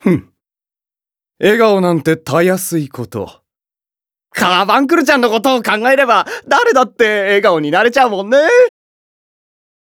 ふん。笑顔なんてたやすいこと。カーバンクルちゃんのことを考えれば誰だって笑顔になれちゃうもんね。